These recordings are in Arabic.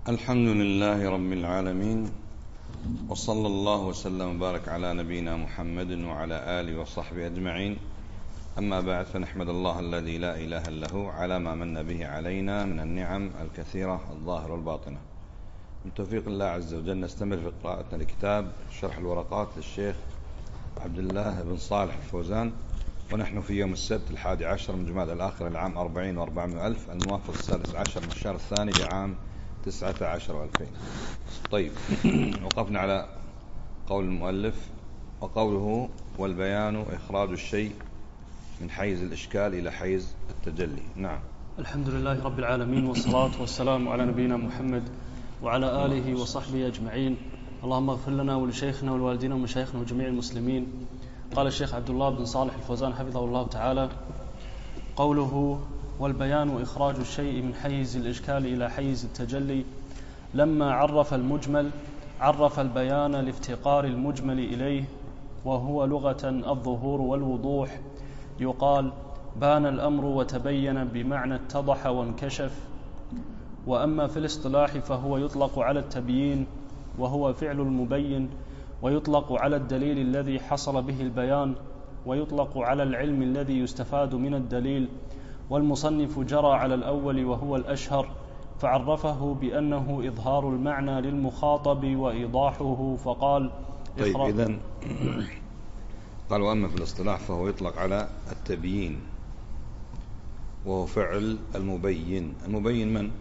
الحمد لله رب العالمين، وصلى الله وسلم وبارك على نبينا محمد وعلى آله وصحبه أجمعين. أما بعد، فنحمد الله الذي لا إله إلا هو على ما من به علينا من النعم الكثيرة الظاهرة والباطنة. من توفيق الله عز وجل نستمر في قراءتنا لكتاب شرح الورقات للشيخ عبد الله بن صالح الفوزان، ونحن في يوم السبت 11 من جمادى الآخر العام 40 و400 ألف، الموافق 16 من الشهر الثاني لعام 19 و2000. طيب، وقفنا على قول المؤلف وقوله: والبيان إخراج الشيء من حيز الإشكال إلى حيز التجلي. نعم. الحمد لله رب العالمين، والصلاة والسلام على نبينا محمد وعلى آله وصحبه أجمعين. اللهم اغفر لنا ولشيخنا والوالدين ومشايخنا وجميع المسلمين. قال الشيخ عبد الله بن صالح الفوزان حفظه الله تعالى: قوله: والبيان إخراج الشيء من حيز الإشكال إلى حيز التجلي، لما عرف المجمل عرف البيان لافتقار المجمل إليه، وهو لغة الظهور والوضوح. يقال: بان الأمر وتبين بمعنى اتضح وانكشف. وأما في الاصطلاح فهو يطلق على التبيين، وهو فعل المبين، ويطلق على الدليل الذي حصل به البيان، ويطلق على العلم الذي يستفاد من الدليل. والمصنف جرى على الأول وهو الأشهر، فعرفه بأنه إظهار المعنى للمخاطب وإيضاحه، فقال: طيب، إذن قال: وأما في الاصطلاح فهو يطلق على التبيين، وهو فعل المبين. المبين من؟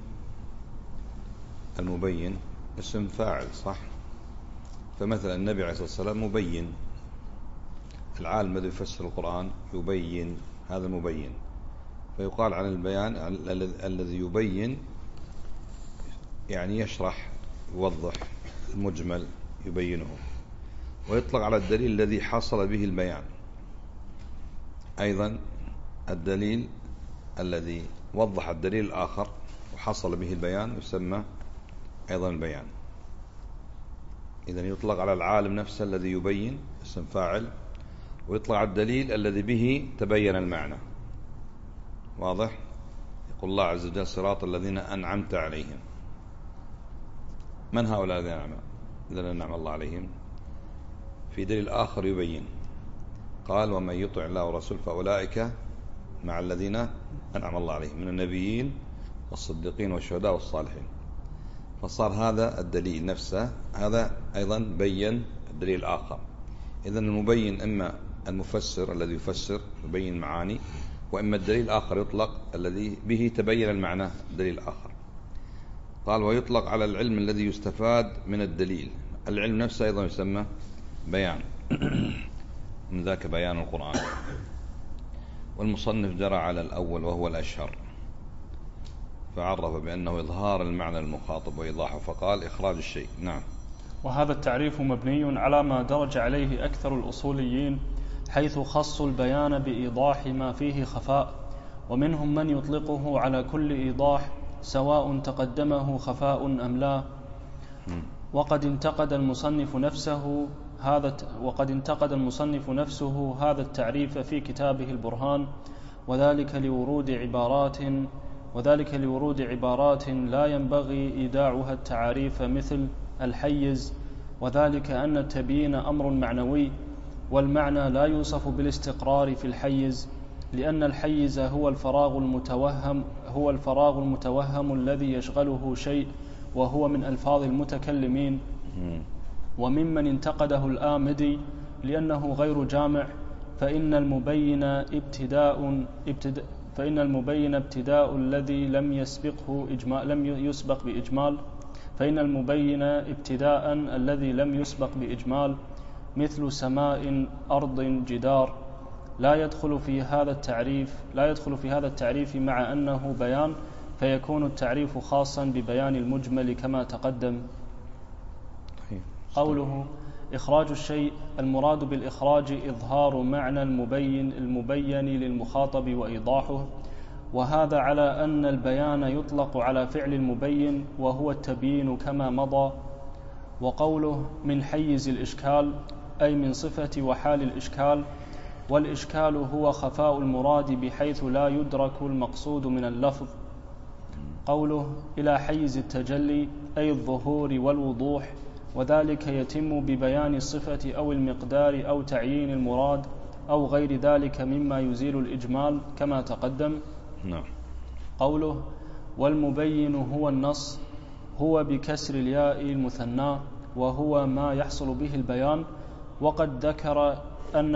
المبين اسم فاعل، صح؟ فمثلا النبي عليه الصلاة والسلام مبين، العالم الذي يفسر القرآن يبين، هذا مبين. فيقال عن البيان الذي يبين، يعني يشرح، يوضح المجمل، يبينه. ويطلق على الدليل الذي حصل به البيان، أيضا الدليل الذي وضح الدليل الآخر وحصل به البيان يسمى أيضا البيان. إذن يطلق على العالم نفسه الذي يبين، اسم فاعل، ويطلق على الدليل الذي به تبين المعنى. واضح؟ يقول الله عز وجل: صراط الذين أنعمت عليهم. من هؤلاء الذين أنعم الله عليهم؟ في دليل آخر يبين، قال: ومن يطع الله ورسوله فأولئك مع الذين أنعم الله عليهم من النبيين والصديقين والشهداء والصالحين. فصار هذا الدليل نفسه، هذا أيضا بين الدليل الآخر. إذن المبين إما المفسر الذي يفسر يبين معاني، وإما الدليل الآخر يطلق الذي به تبين المعنى، الدليل الآخر. قال: ويطلق على العلم الذي يستفاد من الدليل. العلم نفسه أيضا يسمى بيان، من ذاك بيان القرآن. والمصنف جرى على الأول وهو الأشهر، فعرف بأنه إظهار المعنى المخاطب وإيضاحه، فقال: إخراج الشيء. نعم. وهذا التعريف مبني على ما درج عليه أكثر الأصوليين، حيث خصوا البيان بإيضاح ما فيه خفاء، ومنهم من يطلقه على كل إيضاح سواء تقدمه خفاء أم لا. وقد انتقد المصنف نفسه هذا التعريف في كتابه البرهان، وذلك لورود عبارات لا ينبغي إيداعها التعاريف، مثل الحيز، وذلك أن التبيين أمر معنوي، والمعنى لا يوصف بالاستقرار في الحيز، لأن الحيز هو الفراغ المتوهم الذي يشغله شيء، وهو من ألفاظ المتكلمين. وممن انتقده الآمدي لأنه غير جامع، فإن المبين ابتداء الذي لم يسبق بإجمال، مثل سماء، أرض، جدار، لا يدخل في هذا التعريف مع أنه بيان، فيكون التعريف خاصا ببيان المجمل كما تقدم. قوله: إخراج الشيء، المراد بالإخراج إظهار معنى المبين للمخاطب وإيضاحه، وهذا على أن البيان يطلق على فعل المبين، وهو التبيين كما مضى. وقوله: من حيز الإشكال، أي من صفة وحال الإشكال. والإشكال هو خفاء المراد بحيث لا يدرك المقصود من اللفظ. قوله إلى حيز التجلي أي الظهور والوضوح، وذلك يتم ببيان الصفة أو المقدار أو تعيين المراد أو غير ذلك مما يزيل الإجمال كما تقدم. نعم. قوله والمبين هو النص، هو بكسر الياء المثنى، وهو ما يحصل به البيان. وقد ذكر أن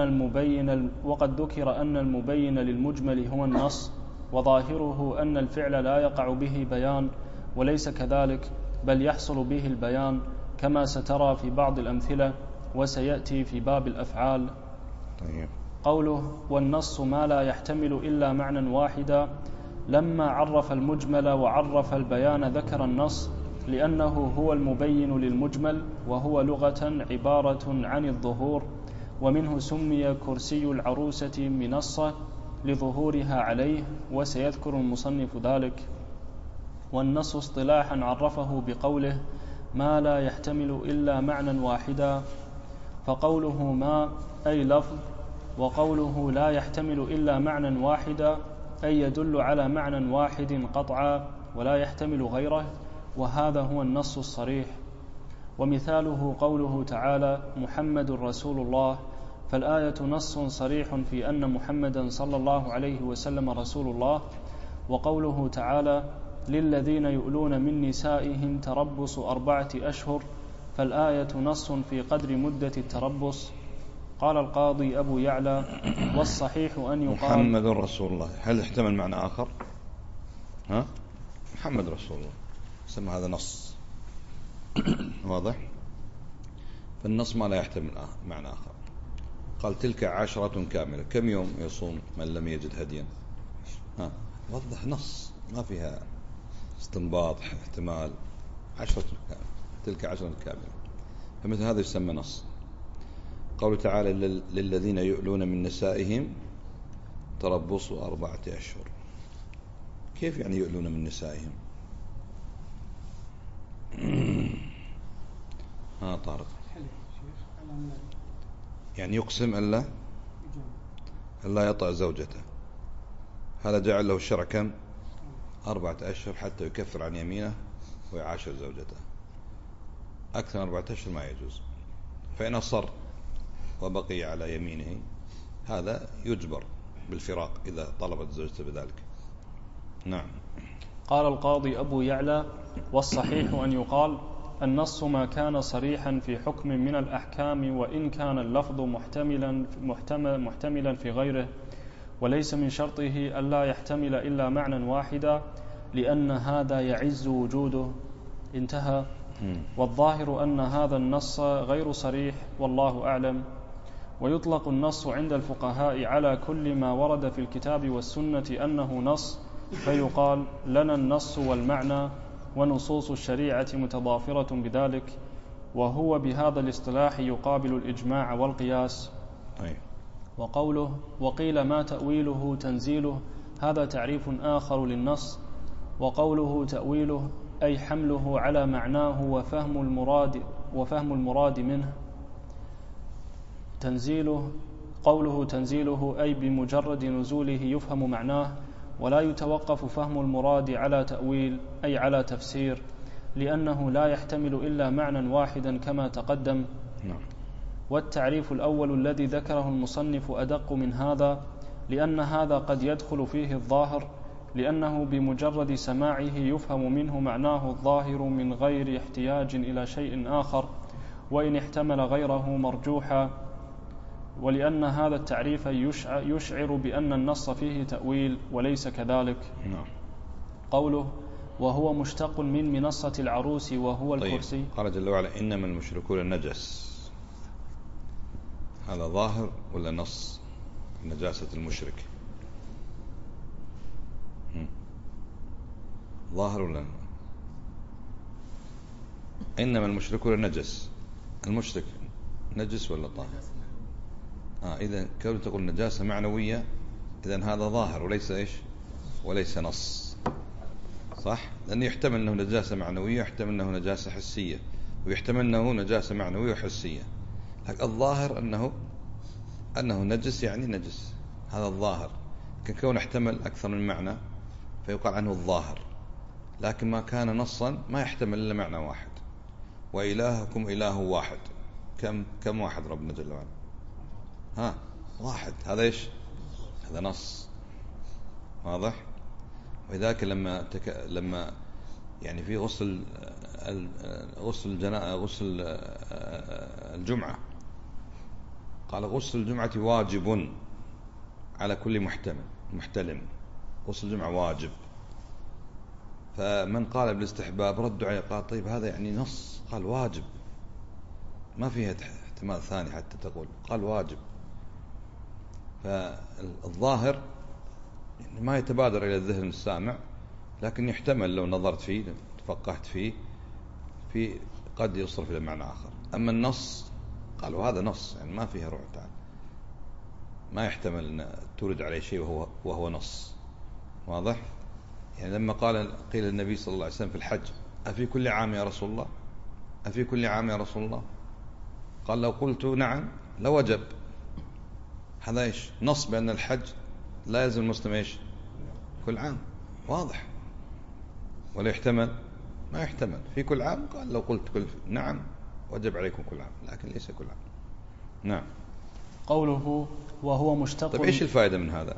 المبين للمجمل هو النص، وظاهره أن الفعل لا يقع به بيان، وليس كذلك، بل يحصل به البيان كما سترى في بعض الأمثلة وسيأتي في باب الأفعال. طيب. قوله والنص ما لا يحتمل إلا معنى واحدا، لما عرف المجمل وعرف البيان ذكر النص، لأنه هو المبين للمجمل، وهو لغة عبارة عن الظهور، ومنه سمي كرسي العروسة منصة لظهورها عليه، وسيذكر المصنف ذلك. والنص اصطلاحا عرفه بقوله ما لا يحتمل إلا معنى واحدا، فقوله ما أي لفظ، وقوله لا يحتمل إلا معنى واحدا أي يدل على معنى واحد قطعا ولا يحتمل غيره، وهذا هو النص الصريح. ومثاله قوله تعالى محمد رسول الله، فالآية نص صريح في أن محمدا صلى الله عليه وسلم رسول الله. وقوله تعالى للذين يؤلون من نسائهم تربص 4 أشهر، فالآية نص في قدر مدة التربص. قال القاضي أبو يعلى والصحيح أن يقال محمد رسول الله، هل يحتمل معنى آخر؟ محمد رسول الله سمى هذا نص واضح. فالنص ما لا يحتمل معنى آخر. قال تلك 10 كاملة، كم يوم يصوم من لم يجد هديا؟ وضح نص ما فيها استنباط احتمال. 10 كاملة، تلك 10 كاملة، فمثل هذا يسمى نص. قوله تعالى للذين يؤلون من نسائهم تربص 4 أشهر، كيف يعني يؤلون من نسائهم؟ طارق يعني يقسم ألا يطأ زوجته، هذا جعل له الشرع كم؟ 4 أشهر حتى يكفر عن يمينه ويعاشر زوجته. أكثر من 4 أشهر ما يجوز. فإن أصر وبقي على يمينه هذا يجبر بالفراق إذا طلبت زوجته بذلك. نعم. قال القاضي أبو يعلى والصحيح أن يقال النص ما كان صريحا في حكم من الأحكام، وإن كان اللفظ محتملا في غيره، وليس من شرطه ألا يحتمل إلا معنى واحدا، لأن هذا يعز وجوده. انتهى. والظاهر أن هذا النص غير صريح، والله أعلم. ويطلق النص عند الفقهاء على كل ما ورد في الكتاب والسنة أنه نص، فيقال لنا النص والمعنى، ونصوص الشريعة متضافرة بذلك، وهو بهذا الاصطلاح يقابل الإجماع والقياس. وقوله وقيل ما تأويله تنزيله، هذا تعريف آخر للنص. وقوله تأويله أي حمله على معناه وفهم المراد منه. قوله تنزيله أي بمجرد نزوله يفهم معناه، ولا يتوقف فهم المراد على تأويل أي على تفسير، لأنه لا يحتمل إلا معنى واحدا كما تقدم. والتعريف الأول الذي ذكره المصنف أدق من هذا، لأن هذا قد يدخل فيه الظاهر، لأنه بمجرد سماعه يفهم منه معناه الظاهر من غير احتياج إلى شيء آخر، وإن احتمل غيره مرجوحا. ولأن هذا التعريف يشعر بأن النص فيه تأويل، وليس كذلك. قوله وهو مشتق من منصة العروس وهو الكرسي. قال جل وعلا إنما المشركون نجس، هذا ظاهر ولا نص؟ نجاسة المشرك ظاهر ولا؟ إنما المشركون نجس، المشرك نجس ولا طاهر؟ إذا كيف تقول نجاسة معنوية، إذن هذا ظاهر وليس إيش؟ وليس نص، صح؟ لأنه يحتمل أنه نجاسة معنوية، يحتمل أنه نجاسة حسية، ويحتمل أنه نجاسة معنوية وحسية. لكن الظاهر أنه نجس، يعني نجس، هذا الظاهر. لكن كون احتمل أكثر من معنى فيقال عنه الظاهر. لكن ما كان نصا ما يحتمل إلا معنى واحد. وإلهكم إله واحد. كم واحد ربنا جل وعلا؟ واحد. هذا إيش؟ هذا نص واضح. ولذلك لما يعني في غسل الجمعة قال غسل الجمعة واجب على كل محتلم. غسل الجمعة واجب. فمن قال بالاستحباب ردوا عليه قال طيب هذا يعني نص، قال واجب، ما فيها احتمال ثاني حتى تقول، قال واجب. فالظاهر يعني ما يتبادر إلى الذهن السامع، لكن يحتمل لو نظرت فيه تفقهت فيه قد يصرف إلى معنى آخر. أما النص قالوا هذا نص، يعني ما فيها روح تعالى، ما يحتمل أن تورد عليه شيء وهو نص واضح. يعني لما قيل للنبي صلى الله عليه وسلم في الحج أفي كل عام يا رسول الله؟ أفي كل عام يا رسول الله؟ قال لو قلت نعم لوجب. هذا إيش؟ نص بأن الحج لا يلزم المسلم إيش؟ كل عام، واضح. ولا يحتمل؟ ما يحتمل في كل عام. قال لو قلت نعم وجب عليكم كل عام، لكن ليس كل عام. نعم. قوله وهو مشتق. طيب إيش الفائدة من هذا؟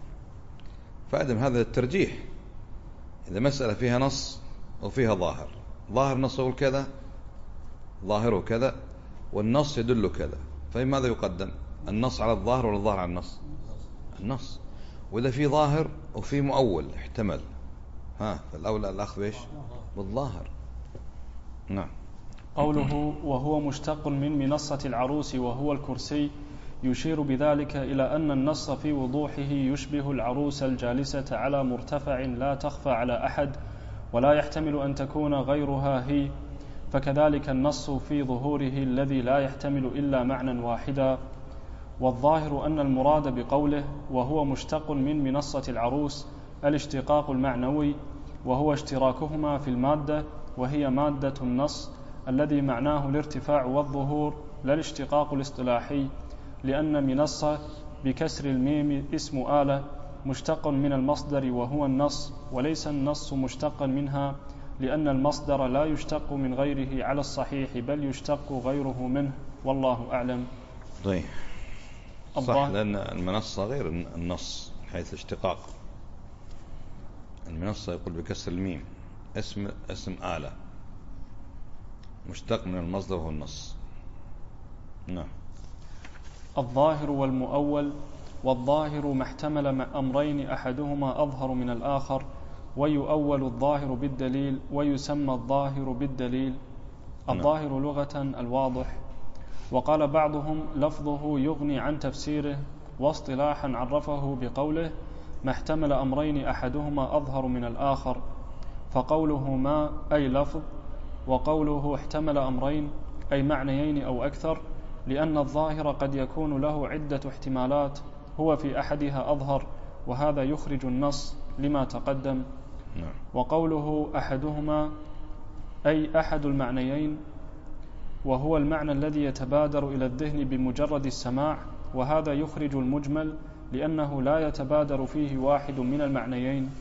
فائدة من هذا الترجيح. إذا مسألة فيها نص وفيها ظاهر نص يقول كذا، ظاهره كذا، والنص يدل كذا، فماذا يقدم؟ النص على الظاهر ولا الظاهر على النص؟ النص. وإذا في ظاهر وفي مؤول احتمل، فالأولى الأخذ إيش؟ بالظاهر. نعم. قوله وهو مشتق من منصة العروس وهو الكرسي، يشير بذلك إلى أن النص في وضوحه يشبه العروس الجالسة على مرتفع لا تخفى على أحد ولا يحتمل أن تكون غيرها هي، فكذلك النص في ظهوره الذي لا يحتمل إلا معنى واحدا. والظاهر أن المراد بقوله وهو مشتق من منصة العروس الاشتقاق المعنوي، وهو اشتراكهما في المادة، وهي مادة النص الذي معناه الارتفاع والظهور، لا الاشتقاق الاصطلاحي، لأن منصة بكسر الميم اسم آلة مشتق من المصدر وهو النص، وليس النص مشتقا منها، لأن المصدر لا يشتق من غيره على الصحيح، بل يشتق غيره منه، والله أعلم. طيب صح، لأن المنصة غير النص حيث الاشتقاق. المنصة يقول بكسر الميم اسم آلة مشتق من المصدر وهو النص. نعم. الظاهر والمؤول. والظاهر ما احتمل أمرين أحدهما أظهر من الآخر، ويؤول الظاهر بالدليل، ويسمى الظاهر بالدليل. الظاهر لغة الواضح. وقال بعضهم لفظه يغني عن تفسيره، واصطلاحا عرفه بقوله ما احتمل أمرين أحدهما أظهر من الآخر، فقوله ما أي لفظ، وقوله احتمل أمرين أي معنيين أو أكثر، لأن الظاهر قد يكون له عدة احتمالات هو في أحدها أظهر، وهذا يخرج النص لما تقدم. وقوله أحدهما أي أحد المعنيين، وهو المعنى الذي يتبادر إلى الذهن بمجرد السماع، وهذا يخرج المجمل لأنه لا يتبادر فيه واحد من المعنيين.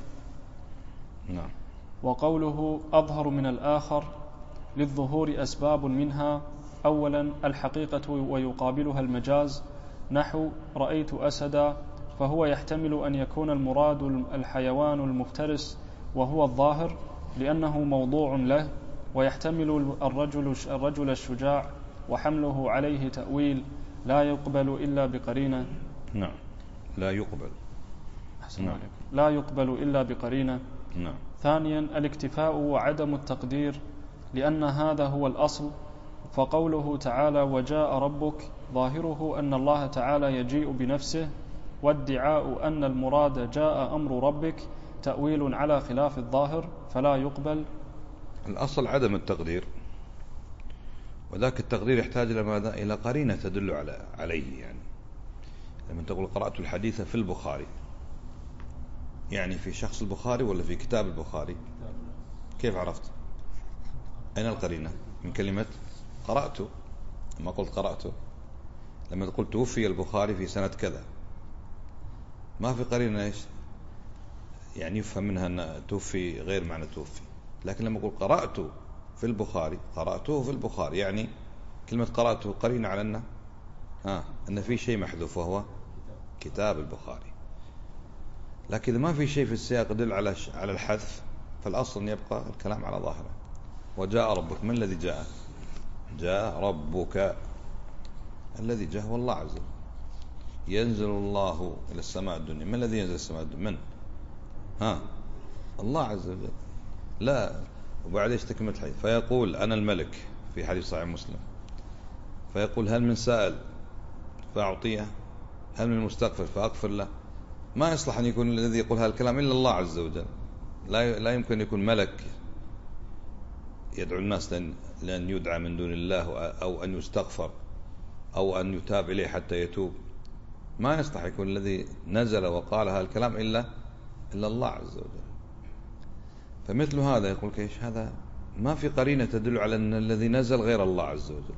وقوله أظهر من الآخر للظهور أسباب منها: أولا الحقيقة ويقابلها المجاز، نحو رأيت أسدا، فهو يحتمل أن يكون المراد الحيوان المفترس وهو الظاهر لأنه موضوع له، ويحتمل الرجل الشجاع، وحمله عليه تأويل لا يقبل إلا بقرينة. نعم. لا يقبل. نعم. لا يقبل إلا بقرينة. نعم. ثانيا الاكتفاء وعدم التقدير، لأن هذا هو الأصل، فقوله تعالى وجاء ربك ظاهره أن الله تعالى يجيء بنفسه، وادعاء أن المراد جاء أمر ربك تأويل على خلاف الظاهر فلا يقبل. الأصل عدم التقدير، وذاك التقدير يحتاج إلى ماذا؟ إلى قرينة تدل عليه. يعني لما تقول قرأت الحديث في البخاري، يعني في شخص البخاري ولا في كتاب البخاري؟ كيف عرفت؟ أين القرينة؟ من كلمة قرأت. لما قلت قرأت، لما تقول توفي البخاري في سنة كذا، ما في قرينة إيش يعني يفهم منها أن توفي غير معنى توفي. لكن لما أقول قرأته في البخاري، قرأته في البخاري، يعني كلمة قرأته قرينة على أن في شيء محذوف وهو كتاب البخاري. لكن إذا ما في شيء في السياق يدل على الحذف، فالأصل أن يبقى الكلام على ظاهره. وجاء ربك، من الذي جاء؟ جاء ربك، الذي جاء هو الله عز وجل. ينزل الله إلى السماء الدنيا، من الذي ينزل السماء الدنيا؟ من؟ الله عز وجل. لا، وبعد ايش تكمل الحديث؟ فيقول أنا الملك، في حديث صحيح مسلم، فيقول هل من سائل فأعطيه، هل من مستغفر فأغفر له. ما يصلح أن يكون الذي يقول هذا الكلام إلا الله عز وجل. لا يمكن أن يكون ملك يدعو الناس لأن يدعى من دون الله، أو أن يستغفر، أو أن يتاب إليه حتى يتوب. ما يصلح يكون الذي نزل وقال هذا الكلام إلا الله عز وجل. فمثل هذا يقول كيش هذا ما في قرينة تدل على أن الذي نزل غير الله عز وجل،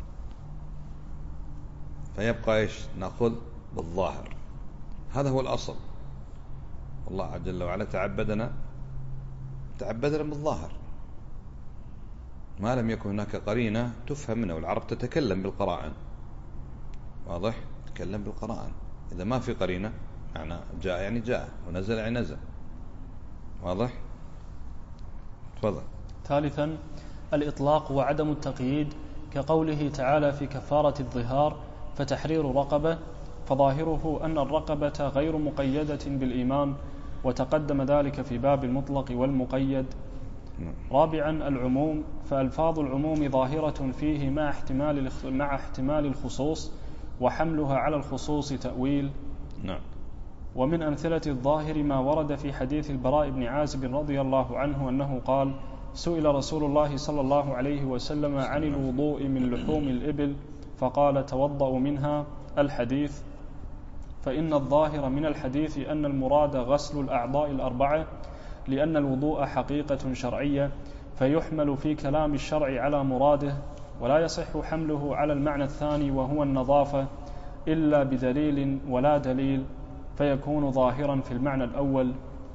فيبقى نأخذ بالظاهر. هذا هو الأصل. الله جل وعلا تعبدنا بالظاهر، ما لم يكن هناك قرينة تفهم منه. والعرب تتكلم بالقرائن، واضح؟ تتكلم بالقرائن. إذا ما في قرينة، معنى جاء يعني جاء، ونزل يعني نزل، واضح؟ تفضل. ثالثا الإطلاق وعدم التقييد، كقوله تعالى في كفارة الظهار فتحرير رقبة، فظاهره أن الرقبة غير مقيدة بالإيمان، وتقدم ذلك في باب المطلق والمقيد. رابعا العموم، فألفاظ العموم ظاهرة فيه مع احتمال الخصوص، وحملها على الخصوص تأويل. ومن أمثلة الظاهر ما ورد في حديث البراء بن عازب رضي الله عنه أنه قال: سئل رسول الله صلى الله عليه وسلم عن الوضوء من لحوم الإبل فقال: توضأ منها. الحديث. فإن الظاهر من الحديث أن المراد غسل الأعضاء الأربعة، لأن الوضوء حقيقة شرعية، فيحمل في كلام الشرع على مراده، ولا يصح حمله على المعنى الثاني وهو النظافة إلا بدليل ولا دليل، فيكون ظاهرا في المعنى الأول.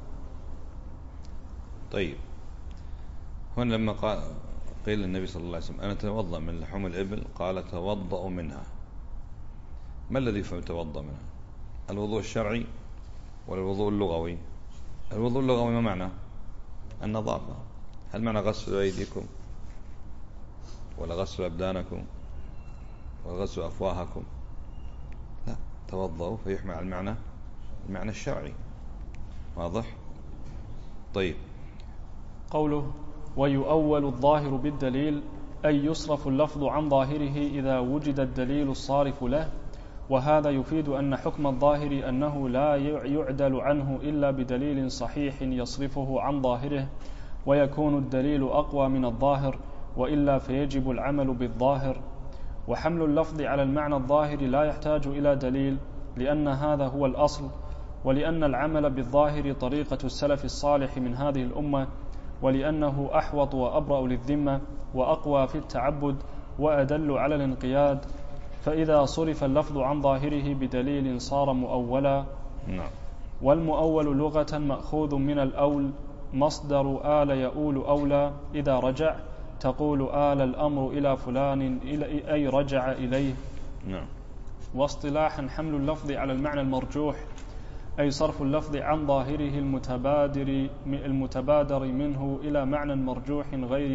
طيب، هنا لما قيل النبي صلى الله عليه وسلم أنا توضأ من لحوم الإبل، قال توضأ منها. ما الذي يفهم توضأ منها؟ الوضوء الشرعي ولا الوضوء اللغوي؟ الوضوء اللغوي ما معنى؟ النظافة. هل معنى غسل أيديكم، ولا غسل أبدانكم، ولا غسل أفواهكم؟ لا، توضأوا فيحمل على المعنى الشرعي، واضح؟ طيب، قوله ويؤول الظاهر بالدليل، أي يصرف اللفظ عن ظاهره إذا وجد الدليل الصارف له. وهذا يفيد أن حكم الظاهر أنه لا يعدل عنه إلا بدليل صحيح يصرفه عن ظاهره، ويكون الدليل أقوى من الظاهر، وإلا فيجب العمل بالظاهر. وحمل اللفظ على المعنى الظاهر لا يحتاج إلى دليل، لأن هذا هو الأصل، ولأن العمل بالظاهر طريقة السلف الصالح من هذه الأمة، ولأنه أحوط وأبرأ للذمة، وأقوى في التعبد، وأدل على الانقياد. فإذا صرف اللفظ عن ظاهره بدليل صار مؤولا. والمؤول لغة مأخوذ من الأول، مصدر آل يؤول أولى، إذا رجع تقول آل الأمر إلى فلان، أي رجع إليه. واصطلاحا حمل اللفظ على المعنى المرجوح، أي صرف اللفظ عن ظاهره المتبادر منه إلى معنى مرجوح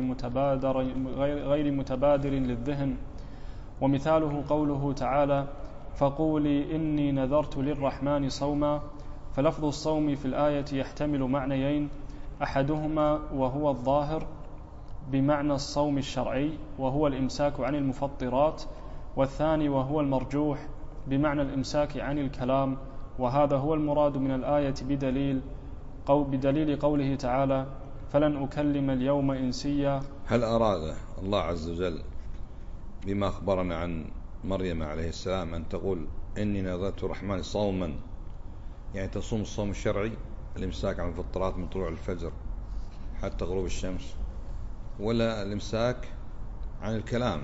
غير متبادر للذهن. ومثاله قوله تعالى: فقولي إني نذرت للرحمن صوما. فلفظ الصوم في الآية يحتمل معنيين، أحدهما وهو الظاهر بمعنى الصوم الشرعي وهو الإمساك عن المفطرات، والثاني وهو المرجوح بمعنى الإمساك عن الكلام، وهذا هو المراد من الآية بدليل قوله تعالى: فلن أكلم اليوم إنسيا. هل أراد الله عز وجل بما أخبرنا عن مريم عليه السلام أن تقول إني نذرت الرحمن صوما، يعني تصوم الصوم الشرعي، الإمساك عن المفطرات من طلوع الفجر حتى غروب الشمس، ولا الإمساك عن الكلام؟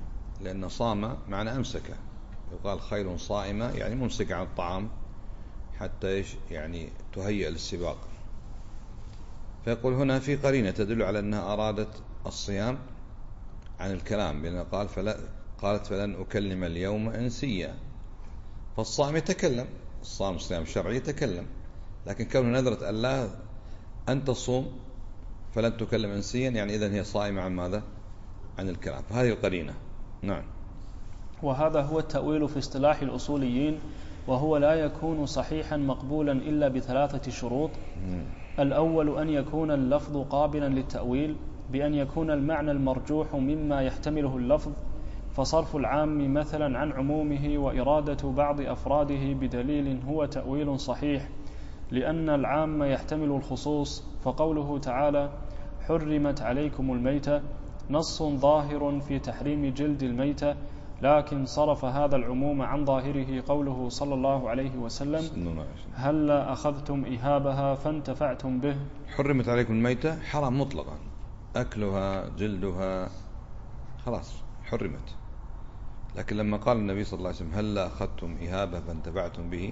لأن صام معنى أمسكه، يقال خيل صائمة يعني ممسك عن الطعام حتى يعني تهيئ للسباق. فيقول هنا في قرينة تدل على أنها أرادت الصيام عن الكلام، بأنها قالت فلن أكلم اليوم إنسيا. فالصائم يتكلم، الصائم صيام شرعي يتكلم، لكن كونه نذرت الله أن تصوم فلن تكلم إنسيا، يعني إذن هي صائمة عن ماذا؟ عن الكلام. فهذه القرينة. نعم. وهذا هو التأويل في اصطلاح الأصوليين، وهو لا يكون صحيحا مقبولا إلا بثلاثة شروط. الأول أن يكون اللفظ قابلا للتأويل، بأن يكون المعنى المرجوح مما يحتمله اللفظ، فصرف العام مثلا عن عمومه وإرادة بعض أفراده بدليل هو تأويل صحيح، لأن العام يحتمل الخصوص. فقوله تعالى حرمت عليكم الميتة نص ظاهر في تحريم جلد الميتة، لكن صرف هذا العموم عن ظاهره قوله صلى الله عليه وسلم هلا أخذتم إهابها فانتفعتم به. حرمت عليكم الميتة حرام مطلقا، أكلها جلدها خلاص حرمت. لكن لما قال النبي صلى الله عليه وسلم هلا أخذتم إهابها فانتفعتم به،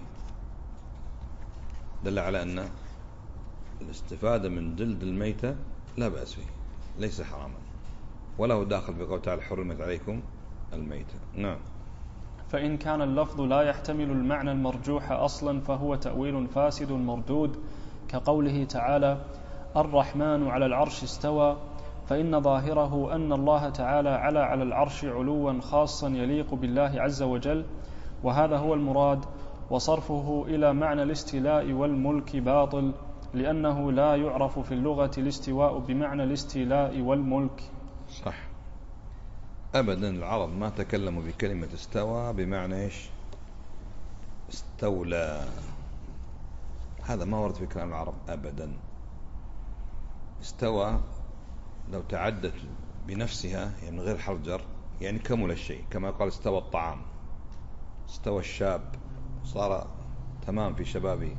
دل على أن الاستفادة من جلد الميتة لا بأس فيه، ليس حراما، وله داخل بقول تعالى حرمت عليكم الميتة. نعم. فإن كان اللفظ لا يحتمل المعنى المرجوح أصلا فهو تأويل فاسد مردود، كقوله تعالى الرحمن على العرش استوى، فإن ظاهره أن الله تعالى على العرش علوا خاصا يليق بالله عز وجل، وهذا هو المراد. وصرفه إلى معنى الاستيلاء والملك باطل، لأنه لا يعرف في اللغة الاستواء بمعنى الاستيلاء والملك. صح، أبدا العرب ما تكلموا بكلمة استوى بمعنى إيش؟ استولى، هذا ما ورد في كلام العرب أبدا. استوى لو تعدت بنفسها يعني من غير حرف جر يعني كمل الشيء، كما قال استوى الطعام، استوى الشاب صار تمام في شبابه.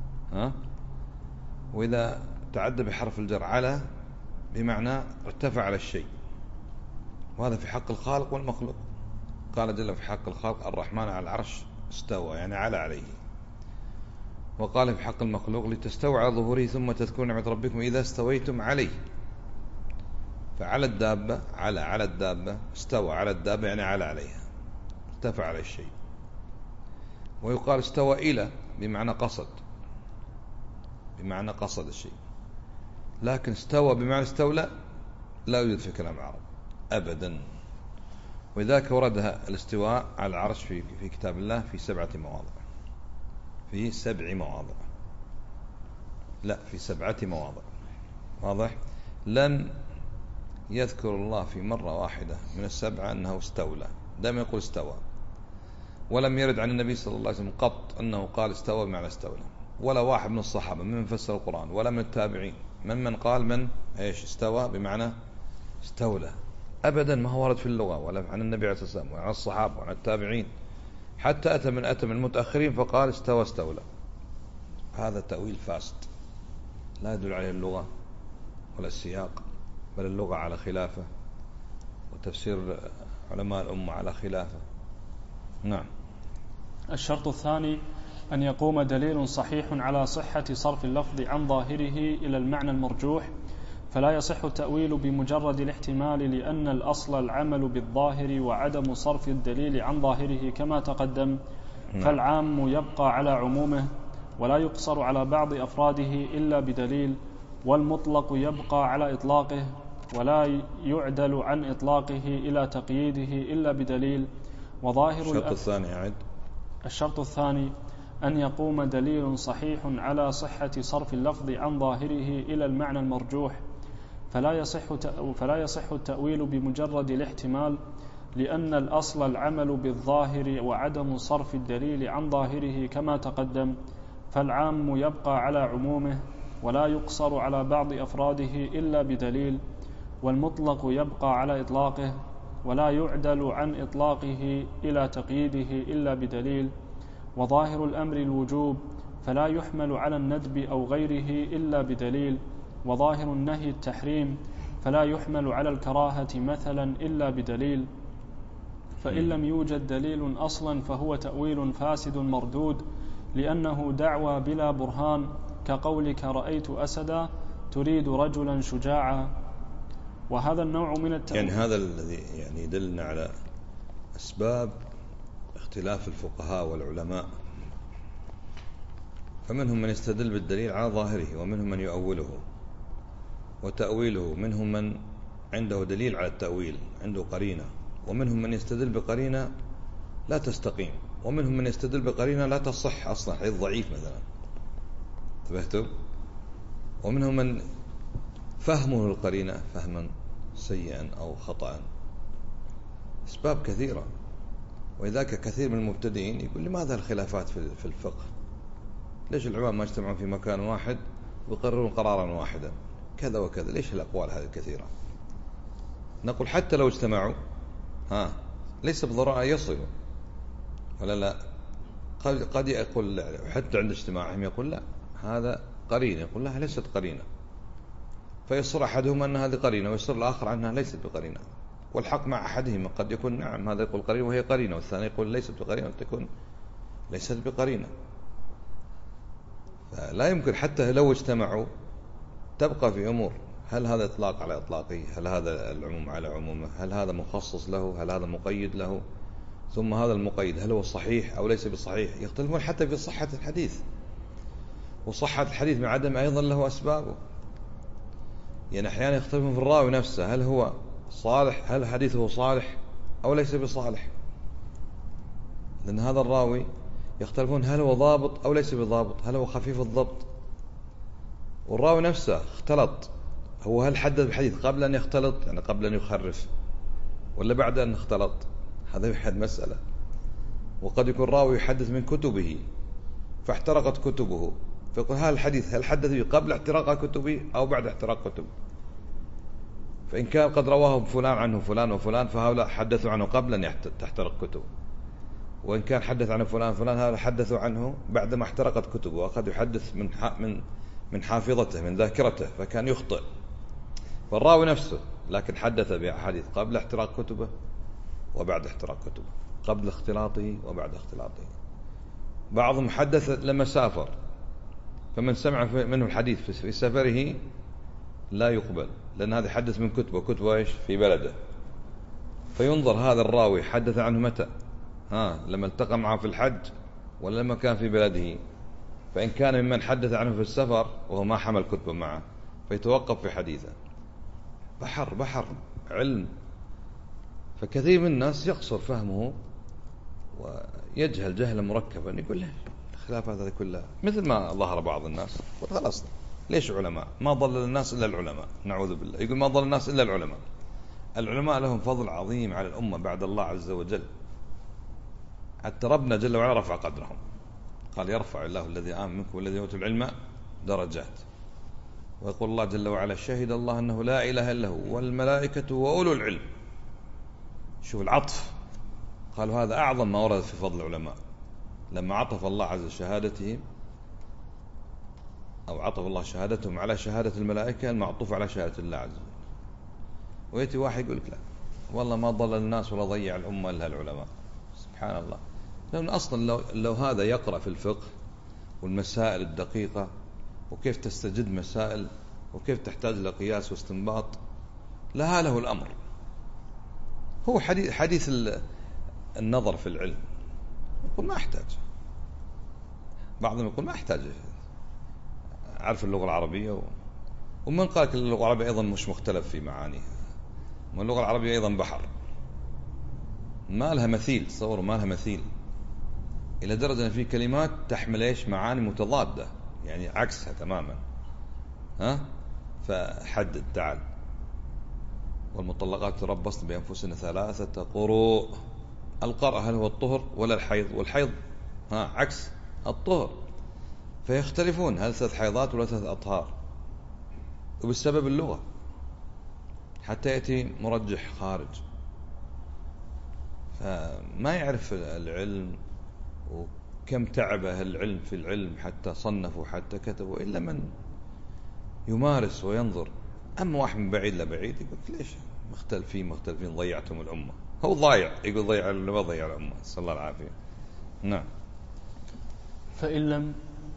وإذا تعدى بحرف الجر على بمعنى ارتفع على الشيء، وهذا في حق الخالق والمخلوق. قال جل في حق الخالق الرحمن على العرش استوى يعني عليه، وقال في حق المخلوق لتستوى على ظهوره ثم تذكروا نعمة ربكم إذا استويتم عليه. فعلى الدابة على الدابة، استوى على الدابة يعني عليها، ارتفع على الشيء. ويقال استوى إلى بمعنى قصد، بمعنى قصد الشيء، لكن استوى بمعنى استولى لا يوجد في كلام العرب أبدا. وذاك وردها الاستواء على العرش في كتاب الله في 7 مواضع، في 7 مواضع، لا في 7 مواضع، واضح؟ لن يذكر الله في مرة واحدة من 7 أنه استولى، دائما يقول استوى. ولم يرد عن النبي صلى الله عليه وسلم قط أنه قال استوى بمعنى استولى، ولا واحد من الصحابة من فسر القرآن ولا من التابعين من قال من ايش استوى بمعنى استولى أبدا. ما هو ورد في اللغة ولا عن النبي عليه الصلاة والسلام ولا عن الصحابة وعن التابعين، حتى أتى من المتأخرين فقال استولى. هذا تأويل فاسد لا يدل عليه اللغة ولا السياق، بل اللغة على خلافه وتفسير علماء الأمة على خلافه. نعم. الشرط الثاني أن يقوم دليل صحيح على صحة صرف اللفظ عن ظاهره إلى المعنى المرجوح، فلا يصح التأويل بمجرد الاحتمال، لأن الأصل العمل بالظاهر وعدم صرف الدليل عن ظاهره كما تقدم. فالعام يبقى على عمومه ولا يقصر على بعض أفراده إلا بدليل، والمطلق يبقى على إطلاقه ولا يعدل عن إطلاقه إلى تقييده إلا بدليل. وظاهر الشرط الثاني عد. الشرط الثاني أن يقوم دليل صحيح على صحة صرف اللفظ عن ظاهره إلى المعنى المرجوح، فلا يصح التأويل بمجرد الاحتمال، لأن الأصل العمل بالظاهر وعدم صرف الدليل عن ظاهره كما تقدم. فالعام يبقى على عمومه ولا يقصر على بعض أفراده إلا بدليل، والمطلق يبقى على إطلاقه ولا يعدل عن إطلاقه إلى تقييده إلا بدليل. وظاهر الأمر الوجوب فلا يحمل على الندب أو غيره إلا بدليل. وظاهر النهي التحريم فلا يحمل على الكراهة مثلا إلا بدليل. فإن لم يوجد دليل أصلا فهو تأويل فاسد مردود، لأنه دعوى بلا برهان، كقولك رأيت أسدا تريد رجلا شجاعا. وهذا النوع من التأويل يعني هذا الذي يعني يدلنا على أسباب اختلاف الفقهاء والعلماء، فمنهم من يستدل بالدليل على ظاهره، ومنهم من يؤوله وتأويله، منهم من عنده دليل على التأويل عنده قرينة، ومنهم من يستدل بقرينة لا تستقيم، ومنهم من يستدل بقرينة لا تصح أصلا، حديث ضعيف مثلا، انتبهتوا؟ ومنهم من فهمه القرينة فهما سيئا أو خطأ. أسباب كثيرة، وإذاك كثير من المبتدئين يقول لماذا الخلافات في الفقه؟ ليش العلماء ما يجتمعون في مكان واحد ويقررون قرارا واحدا كذا وكذا؟ ليش الأقوال هذه الكثيرة؟ نقول حتى لو اجتمعوا ليس بالضرورة يصلوا، ولا لا؟ قد يقول حتى عند اجتماعهم يقول لا هذا قرينة، يقول لا ليست قرينة، فيصر أحدهم أن هذه قرينة ويصر الآخر أنها ليست بقرينة، والحق مع أحدهم قد يكون نعم هذا يقول قرينة وهي قرينة، والثاني يقول ليست بقرينة وتكون ليست بقرينة. فلا يمكن حتى لو اجتمعوا تبقى في أمور، هل هذا إطلاق على إطلاقه؟ هل هذا العموم على عمومه؟ هل هذا مخصص له؟ هل هذا مقيد له؟ ثم هذا المقيد هل هو صحيح أو ليس بصحيح؟ يختلفون حتى في صحة الحديث، وصحة الحديث مع عدم أيضا له أسبابه. يعني أحيانا يختلفون في الراوي نفسه، هل هو صالح، هل حديثه صالح أو ليس بصالح، لأن هذا الراوي يختلفون هل هو ضابط أو ليس بضابط، هل هو خفيف الضبط. والراوي نفسه اختلط، هو هل حدث بحديث قبل أن يختلط يعني قبل أن يخرف ولا بعد أن اختلط؟ هذا يحد مسألة. وقد يكون راوي يحدث من كتبه فاحترقت كتبه، فيقول هذا الحديث هل حدث به قبل احتراق كتبه أو بعد احتراق كتبه؟ فإن كان قد رواه فلان عنه فلان وفلان فهؤلاء حدثوا عنه قبل أن تحترق كتبه، وإن كان حدث عنه فلان فلان هؤلاء حدثوا عنه بعدما احترقت كتبه، وقد يحدث من حافظته من ذاكرته فكان يخطئ. فالراوي نفسه لكن حدث بأحاديث قبل احتراق كتبه وبعد احتراق كتبه، قبل اختلاطه وبعد اختلاطه. بعضهم حدث لما سافر، فمن سمع منه الحديث في سفره لا يقبل، لأن هذا حدث من كتبه إيش في بلده، فينظر هذا الراوي حدث عنه متى، لما التقى معه في الحج ولا لما كان في بلده. فإن كان ممن حدث عنه في السفر وهو ما حمل كتبه معه فيتوقف في حديثه. بحر علم. فكثير من الناس يقصر فهمه ويجهل جهلا مركبا، يقول له الخلافات هذه كلها مثل ما ظهر بعض الناس، خلاص ليش علماء؟ ما ضل الناس إلا العلماء، نعوذ بالله. يقول ما ضل الناس إلا العلماء. العلماء لهم فضل عظيم على الأمة بعد الله عز وجل، حتى ربنا جل وعلا رفع قدرهم، قال يرفع الله الذي آمن منكم والذي أوتوا العلم درجات. ويقول الله جل وعلا شهد الله أنه لا إله إلا هو والملائكة وأولو العلم. شوف العطف، قالوا هذا أعظم ما ورد في فضل العلماء، لما عطف الله عز شهادتهم أو عطف الله شهادتهم على شهادة الملائكة المعطوف على شهادة الله عز وجل. ويأتي واحد يقول لك لا والله ما ضل الناس ولا ضيع الأمة إلا العلماء. سبحان الله، لأن أصلا لو هذا يقرأ في الفقه والمسائل الدقيقة وكيف تستجد مسائل وكيف تحتاج لقياس واستنباط لها له الأمر. هو حديث النظر في العلم يقول ما أحتاج، بعضهم يقول ما أحتاج أعرف اللغة العربية، ومن قال اللغة العربية أيضا مش مختلف في معانيها، واللغة العربية أيضا بحر ما لها مثيل، تصوروا ما لها مثيل، إلى درجة أن في كلمات تحمل إيش معاني متضادة يعني عكسها تماما. فحدد تعال والمطلقات تربصن بأنفسهن 3 قروء. القرء هل هو الطهر ولا الحيض؟ والحيض عكس الطهر، فيختلفون هل 3 حيضات ولا 3 أطهار، وبسبب اللغة حتى يأتي مرجح خارج. فما يعرف العلم وكم تعبه العلم في العلم حتى صنفوا حتى كتبوا إلا من يمارس وينظر. أما واحد من بعيد لبعيد يقول ليش مختلفين ضيعتم الأمة. هو ضايع، يقول ضيع العلماء ضيع الأمة، صلى الله العافية. نعم. فإن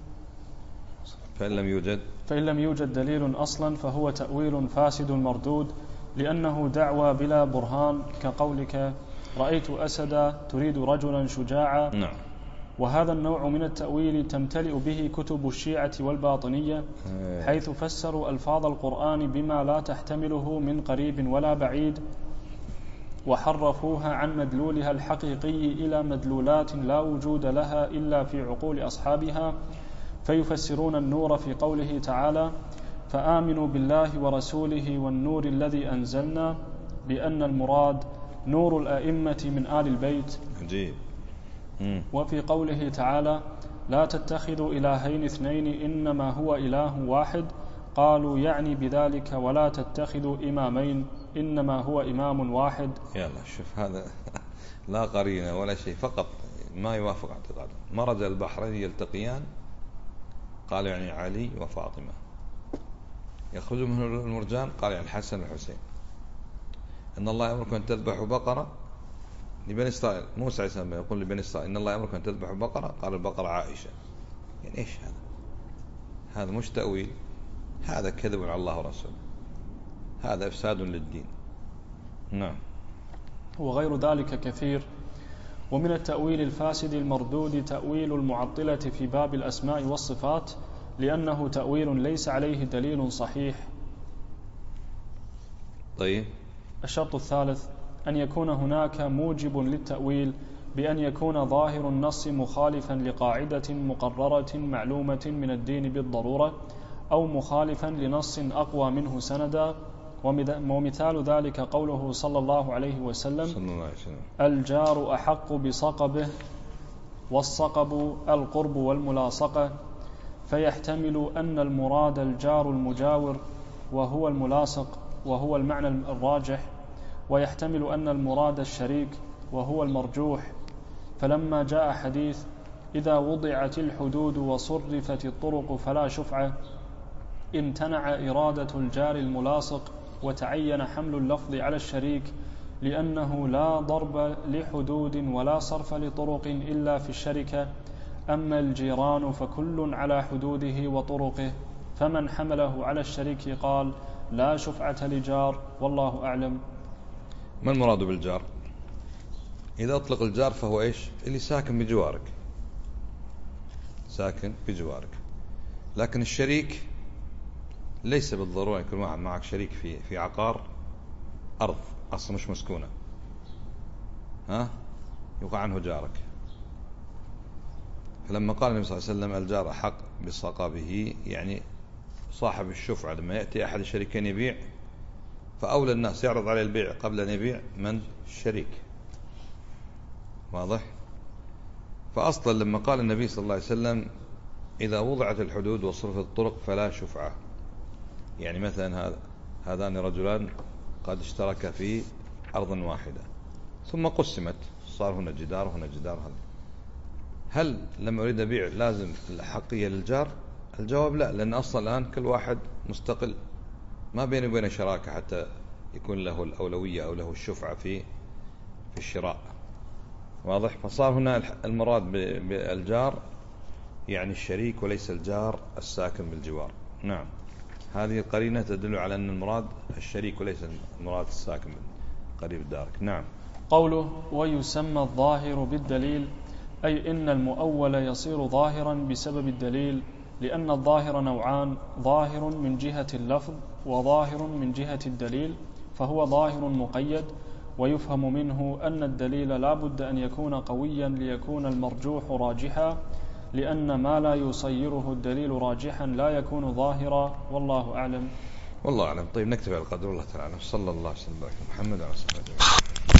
لم يوجد دليل أصلا فهو تأويل فاسد مردود، لأنه دعوى بلا برهان، كقولك رأيت أسدا تريد رجلا شجاعا. نعم. وهذا النوع من التأويل تمتلئ به كتب الشيعة والباطنية، حيث فسروا ألفاظ القرآن بما لا تحتمله من قريب ولا بعيد، وحرفوها عن مدلولها الحقيقي إلى مدلولات لا وجود لها إلا في عقول أصحابها، فيفسرون النور في قوله تعالى فآمنوا بالله ورسوله والنور الذي أنزلنا بأن المراد نور الأئمة من آل البيت. عجيب. وفي قوله تعالى لا تتخذوا إلهين اثنين إنما هو إله واحد، قالوا يعني بذلك ولا تتخذوا إمامين إنما هو إمام واحد. يلا شوف هذا لا قرينة ولا شيء، فقط ما يوافق اعتقاده. مرج البحرين يلتقيان، قالوا يعني علي وفاطمة. يخرج منه المرجان، قال يعني الحسن والحسين. إن الله يأمركم أن تذبحوا بقرة لبني إسرائيل. موسى عليه السلام يقول لبني إسرائيل إن الله يأمركم أن تذبحوا بقرة، قال البقرة عائشة. يعني إيش هذا؟ هذا مش تأويل، هذا كذب على الله ورسوله، هذا إفساد للدين. نعم. وغير ذلك كثير. ومن التأويل الفاسد المردود تأويل المعطلة في باب الأسماء والصفات، لأنه تأويل ليس عليه دليل صحيح. طيب. الشرط الثالث أن يكون هناك موجب للتأويل، بأن يكون ظاهر النص مخالفا لقاعدة مقررة معلومة من الدين بالضرورة، أو مخالفا لنص أقوى منه سندا. ومثال ذلك قوله صلى الله عليه وسلم الجار أحق بصقبه، والصقب القرب والملاصقة، فيحتمل أن المراد الجار المجاور وهو الملاصق وهو المعنى الراجح، ويحتمل أن المراد الشريك وهو المرجوح. فلما جاء حديث إذا وضعت الحدود وصرفت الطرق فلا شفعة، امتنع إرادة الجار الملاصق وتعين حمل اللفظ على الشريك، لأنه لا ضرب لحدود ولا صرف لطرق إلا في الشركة. أما الجيران فكل على حدوده وطرقه، فمن حمله على الشريك قال لا شفعة لجار، والله أعلم. ما المراد بالجار؟ إذا أطلق الجار فهو إيش؟ اللي ساكن بجوارك، ساكن بجوارك. لكن الشريك ليس بالضرورة يكون واحد معك شريك في عقار أرض أصلا مش مسكونة، يقع عنه جارك. فلما قال النبي صلى الله عليه وسلم الجار أحق بصقبه، يعني صاحب الشفعة لما يأتي أحد الشريكين يبيع، فأولى الناس يعرض عليه البيع قبل أن يبيع من؟ الشريك. واضح؟ فأصلا لما قال النبي صلى الله عليه وسلم إذا وضعت الحدود وصرفت الطرق فلا شفعة، يعني مثلا هذان رجلان قد اشترك في أرض واحدة ثم قسمت، صار هنا جدار وهنا جدار، هل لما أريد أبيع لازم الحقية للجار؟ الجواب لا، لأن أصلا الآن كل واحد مستقل، ما بينه وبين شراكة حتى يكون له الأولوية أو له الشفعة في الشراء. واضح؟ فصار هنا المراد بالجار يعني الشريك وليس الجار الساكن بالجوار. نعم، هذه القرينة تدل على أن المراد الشريك وليس المراد الساكن قريب دارك. نعم. قوله ويسمى الظاهر بالدليل، أي إن المؤول يصير ظاهرا بسبب الدليل، لأن الظاهر نوعان: ظاهر من جهة اللفظ وظاهر من جهة الدليل. فهو ظاهر مقيد، ويفهم منه أن الدليل لا بد أن يكون قويا ليكون المرجوح راجحا، لأن ما لا يصيره الدليل راجحا لا يكون ظاهرا، والله أعلم. والله أعلم. طيب نكتب على القدر، الله تعالى صلى الله عليه وسلم محمد وعلى آله وصحبه.